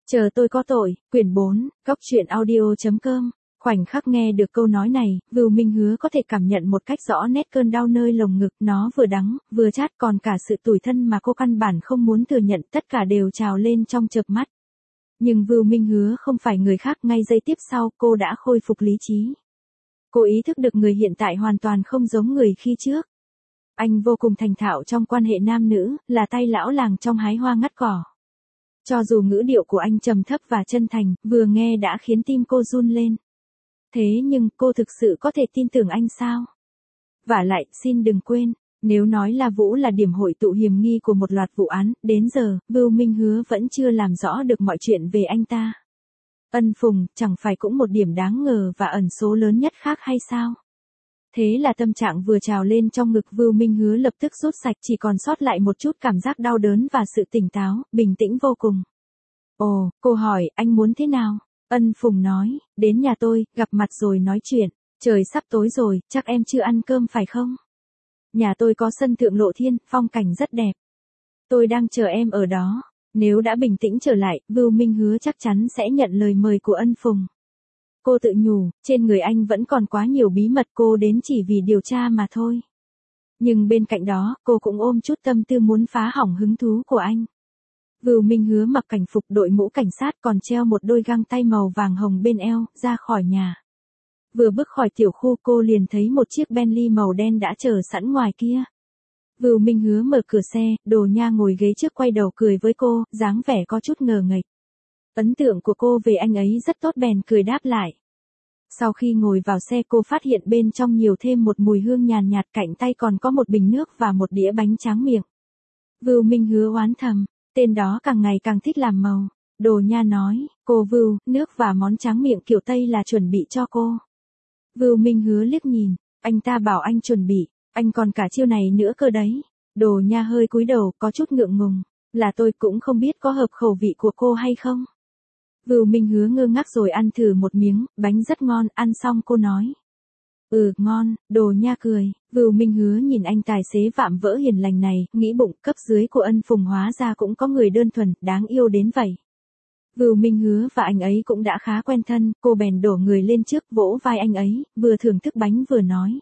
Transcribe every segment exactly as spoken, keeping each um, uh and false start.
Chờ tôi có tội, quyển bốn, góc truyện audio chấm com. Khoảnh khắc nghe được câu nói này, Vưu Minh Hứa có thể cảm nhận một cách rõ nét cơn đau nơi lồng ngực, nó vừa đắng, vừa chát, còn cả sự tủi thân mà cô căn bản không muốn thừa nhận, tất cả đều trào lên trong chợp mắt. Nhưng Vưu Minh Hứa không phải người khác, ngay giây tiếp sau, cô đã khôi phục lý trí. Cô ý thức được người hiện tại hoàn toàn không giống người khi trước. Anh vô cùng thành thạo trong quan hệ nam nữ, là tay lão làng trong hái hoa ngắt cỏ. Cho dù ngữ điệu của anh trầm thấp và chân thành, vừa nghe đã khiến tim cô run lên. Thế nhưng cô thực sự có thể tin tưởng anh sao? Vả lại, xin đừng quên, nếu nói là Vũ là điểm hội tụ hiểm nghi của một loạt vụ án, đến giờ, Vưu Minh Hứa vẫn chưa làm rõ được mọi chuyện về anh ta. Ân Phùng, chẳng phải cũng một điểm đáng ngờ và ẩn số lớn nhất khác hay sao? Thế là tâm trạng vừa trào lên trong ngực Vưu Minh Hứa lập tức rút sạch, chỉ còn sót lại một chút cảm giác đau đớn và sự tỉnh táo, bình tĩnh vô cùng. Ồ, cô hỏi, anh muốn thế nào? Ân Phùng nói, đến nhà tôi, gặp mặt rồi nói chuyện. Trời sắp tối rồi, chắc em chưa ăn cơm phải không? Nhà tôi có sân thượng lộ thiên, phong cảnh rất đẹp. Tôi đang chờ em ở đó. Nếu đã bình tĩnh trở lại, Vưu Minh Hứa chắc chắn sẽ nhận lời mời của Ân Phùng. Cô tự nhủ, trên người anh vẫn còn quá nhiều bí mật, cô đến chỉ vì điều tra mà thôi. Nhưng bên cạnh đó, cô cũng ôm chút tâm tư muốn phá hỏng hứng thú của anh. Vưu Minh Hứa mặc cảnh phục, đội mũ cảnh sát, còn treo một đôi găng tay màu vàng hồng bên eo, ra khỏi nhà. Vừa bước khỏi tiểu khu, cô liền thấy một chiếc Bentley màu đen đã chờ sẵn ngoài kia. Vưu Minh Hứa mở cửa xe, Đồ Nha ngồi ghế trước quay đầu cười với cô, dáng vẻ có chút ngờ nghệch. Ấn tượng của cô về anh ấy rất tốt bèn cười đáp lại. Sau khi ngồi vào xe, cô phát hiện bên trong nhiều thêm một mùi hương nhàn nhạt, cạnh tay còn có một bình nước và một đĩa bánh tráng miệng. Vưu Minh Hứa oán thầm, tên đó càng ngày càng thích làm màu. Đồ Nha nói, cô Vưu, nước và món tráng miệng kiểu Tây là chuẩn bị cho cô. Vưu Minh Hứa liếc nhìn, anh ta bảo anh chuẩn bị, anh còn cả chiêu này nữa cơ đấy. Đồ Nha hơi cúi đầu, có chút ngượng ngùng, là tôi cũng không biết có hợp khẩu vị của cô hay không. Vưu Minh Hứa ngơ ngác rồi ăn thử một miếng, bánh rất ngon, ăn xong cô nói. Ừ, ngon. Đồ Nha cười. Vưu Minh Hứa nhìn anh tài xế vạm vỡ hiền lành này, nghĩ bụng, cấp dưới của Ân Phùng hóa ra cũng có người đơn thuần, đáng yêu đến vậy. Vưu Minh Hứa và anh ấy cũng đã khá quen thân, cô bèn đổ người lên trước, vỗ vai anh ấy, vừa thưởng thức bánh vừa nói.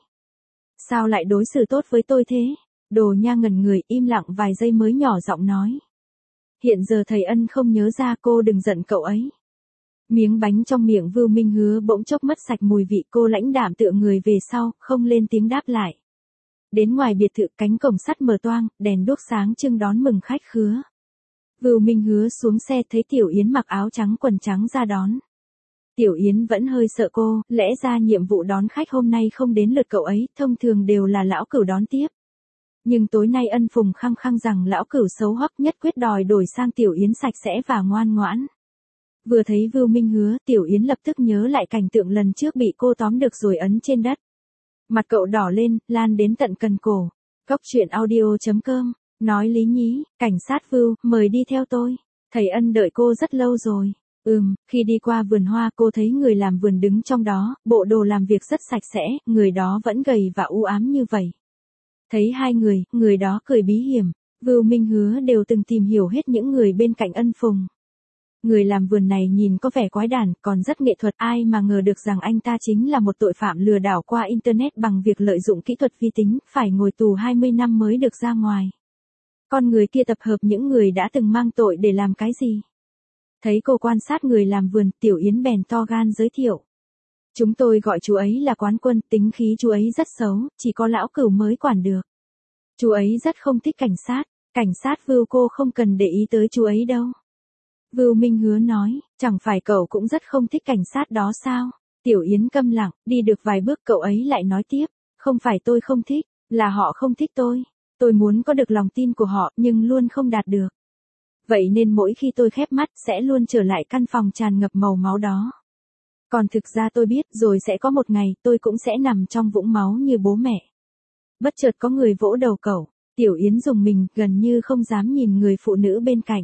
Sao lại đối xử tốt với tôi thế? Đồ Nha ngẩn người, im lặng vài giây mới nhỏ giọng nói. Hiện giờ thầy Ân không nhớ ra, cô đừng giận cậu ấy. Miếng bánh trong miệng Vưu Minh Hứa bỗng chốc mất sạch mùi vị, cô lãnh đạm tựa người về sau, không lên tiếng đáp lại. Đến ngoài biệt thự, cánh cổng sắt mở toang, đèn đuốc sáng trưng đón mừng khách khứa. Vưu Minh Hứa xuống xe thấy Tiểu Yến mặc áo trắng quần trắng ra đón. Tiểu Yến vẫn hơi sợ cô, lẽ ra nhiệm vụ đón khách hôm nay không đến lượt cậu ấy, thông thường đều là lão cửu đón tiếp. Nhưng tối nay Ân Phùng khăng khăng rằng lão cửu xấu hoắc nhất quyết đòi đổi sang Tiểu Yến sạch sẽ và ngoan ngoãn. Vừa thấy Vưu Minh Hứa, Tiểu Yến lập tức nhớ lại cảnh tượng lần trước bị cô tóm được rồi ấn trên đất. Mặt cậu đỏ lên, lan đến tận cần cổ. Góc truyện audio chấm com, nói Lý Nhí, cảnh sát Vưu, mời đi theo tôi. Thầy Ân đợi cô rất lâu rồi. Ừm, khi đi qua vườn hoa cô thấy người làm vườn đứng trong đó, bộ đồ làm việc rất sạch sẽ, người đó vẫn gầy và u ám như vậy. Thấy hai người, người đó cười bí hiểm, Vưu Minh Hứa đều từng tìm hiểu hết những người bên cạnh Ân Phùng. Người làm vườn này nhìn có vẻ quái đản, còn rất nghệ thuật, ai mà ngờ được rằng anh ta chính là một tội phạm lừa đảo qua Internet bằng việc lợi dụng kỹ thuật vi tính, phải ngồi tù hai mươi năm mới được ra ngoài. Con người kia tập hợp những người đã từng mang tội để làm cái gì? Thấy cô quan sát người làm vườn, Tiểu Yến bèn to gan giới thiệu. Chúng tôi gọi chú ấy là Quán Quân, tính khí chú ấy rất xấu, chỉ có lão cửu mới quản được. Chú ấy rất không thích cảnh sát, cảnh sát Vưu cô không cần để ý tới chú ấy đâu. Vưu Minh Hứa nói, chẳng phải cậu cũng rất không thích cảnh sát đó sao? Tiểu Yến câm lặng, đi được vài bước cậu ấy lại nói tiếp, không phải tôi không thích, là họ không thích tôi. Tôi muốn có được lòng tin của họ, nhưng luôn không đạt được. Vậy nên mỗi khi tôi khép mắt, sẽ luôn trở lại căn phòng tràn ngập màu máu đó. Còn thực ra tôi biết, rồi sẽ có một ngày, tôi cũng sẽ nằm trong vũng máu như bố mẹ. Bất chợt có người vỗ đầu cậu, Tiểu Yến rùng mình, gần như không dám nhìn người phụ nữ bên cạnh.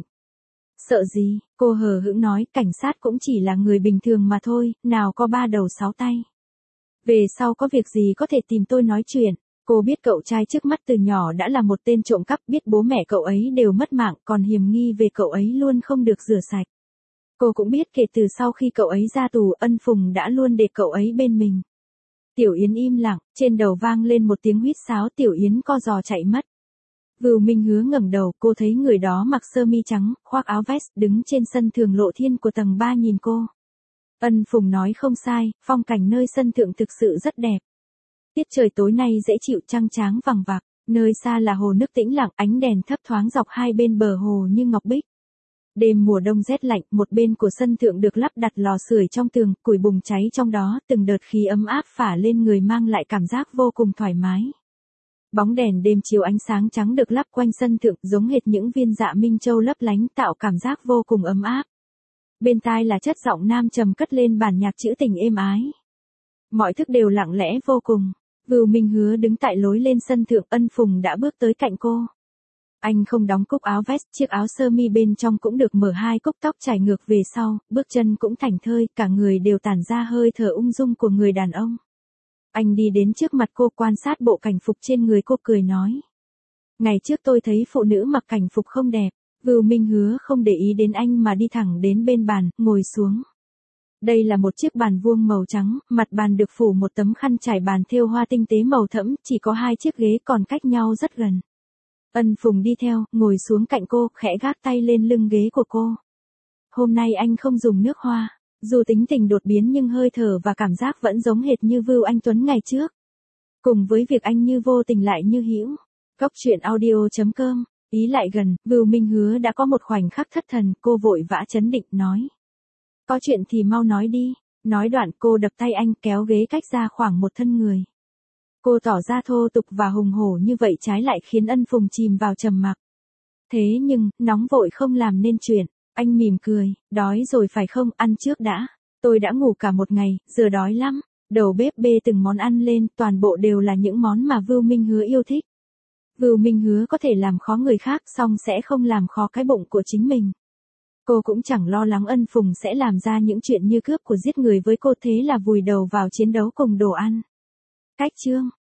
Sợ gì, cô hờ hững nói, cảnh sát cũng chỉ là người bình thường mà thôi, nào có ba đầu sáu tay. Về sau có việc gì có thể tìm tôi nói chuyện. Cô biết cậu trai trước mắt từ nhỏ đã là một tên trộm cắp, biết bố mẹ cậu ấy đều mất mạng, còn hiềm nghi về cậu ấy luôn không được rửa sạch. Cô cũng biết kể từ sau khi cậu ấy ra tù, Ân Phùng đã luôn để cậu ấy bên mình. Tiểu Yến im lặng, trên đầu vang lên một tiếng huýt sáo, Tiểu Yến co giò chạy mất. Vưu Minh Hứa ngẩng đầu, cô thấy người đó mặc sơ mi trắng, khoác áo vest, đứng trên sân thượng lộ thiên của tầng ba nhìn cô. Ân Phùng nói không sai, phong cảnh nơi sân thượng thực sự rất đẹp. Tiết trời tối nay dễ chịu, trăng tráng vằng vặc, nơi xa là hồ nước tĩnh lặng, ánh đèn thấp thoáng dọc hai bên bờ hồ như ngọc bích. Đêm mùa đông rét lạnh, một bên của sân thượng được lắp đặt lò sưởi trong tường, củi bùng cháy trong đó, từng đợt khí ấm áp phả lên người mang lại cảm giác vô cùng thoải mái. Bóng đèn đêm chiếu ánh sáng trắng được lắp quanh sân thượng, giống hệt những viên dạ minh châu lấp lánh, tạo cảm giác vô cùng ấm áp. Bên tai là chất giọng nam trầm cất lên bản nhạc trữ tình êm ái. Mọi thức đều lặng lẽ vô cùng. Vưu Minh Hứa đứng tại lối lên sân thượng, Ân Phùng đã bước tới cạnh cô. Anh không đóng cúc áo vest, chiếc áo sơ mi bên trong cũng được mở hai cúc, tóc chải ngược về sau, bước chân cũng thảnh thơi, cả người đều tản ra hơi thở ung dung của người đàn ông. Anh đi đến trước mặt cô, quan sát bộ cảnh phục trên người cô, cười nói. Ngày trước tôi thấy phụ nữ mặc cảnh phục không đẹp. Vưu Minh Hứa không để ý đến anh mà đi thẳng đến bên bàn, ngồi xuống. Đây là một chiếc bàn vuông màu trắng, mặt bàn được phủ một tấm khăn trải bàn thêu hoa tinh tế màu thẫm, chỉ có hai chiếc ghế còn cách nhau rất gần. Ân Phùng đi theo, ngồi xuống cạnh cô, khẽ gác tay lên lưng ghế của cô. Hôm nay anh không dùng nước hoa, dù tính tình đột biến nhưng hơi thở và cảm giác vẫn giống hệt như Vưu Anh Tuấn ngày trước. Cùng với việc anh như vô tình lại như hữu. Cốc truyện audio chấm com. Ý lại gần, Vưu Minh Hứa đã có một khoảnh khắc thất thần, cô vội vã trấn định, nói. Có chuyện thì mau nói đi. Nói đoạn cô đập tay anh, kéo ghế cách ra khoảng một thân người. Cô tỏ ra thô tục và hùng hổ như vậy trái lại khiến Ân Phùng chìm vào trầm mặc. Thế nhưng, nóng vội không làm nên chuyện. Anh mỉm cười, đói rồi phải không, ăn trước đã. Tôi đã ngủ cả một ngày, giờ đói lắm. Đầu bếp bê từng món ăn lên, toàn bộ đều là những món mà Vưu Minh Hứa yêu thích. Vưu Minh Hứa có thể làm khó người khác, song sẽ không làm khó cái bụng của chính mình. Cô cũng chẳng lo lắng Ân Phùng sẽ làm ra những chuyện như cướp của giết người với cô, thế là vùi đầu vào chiến đấu cùng đồ ăn. Cách chương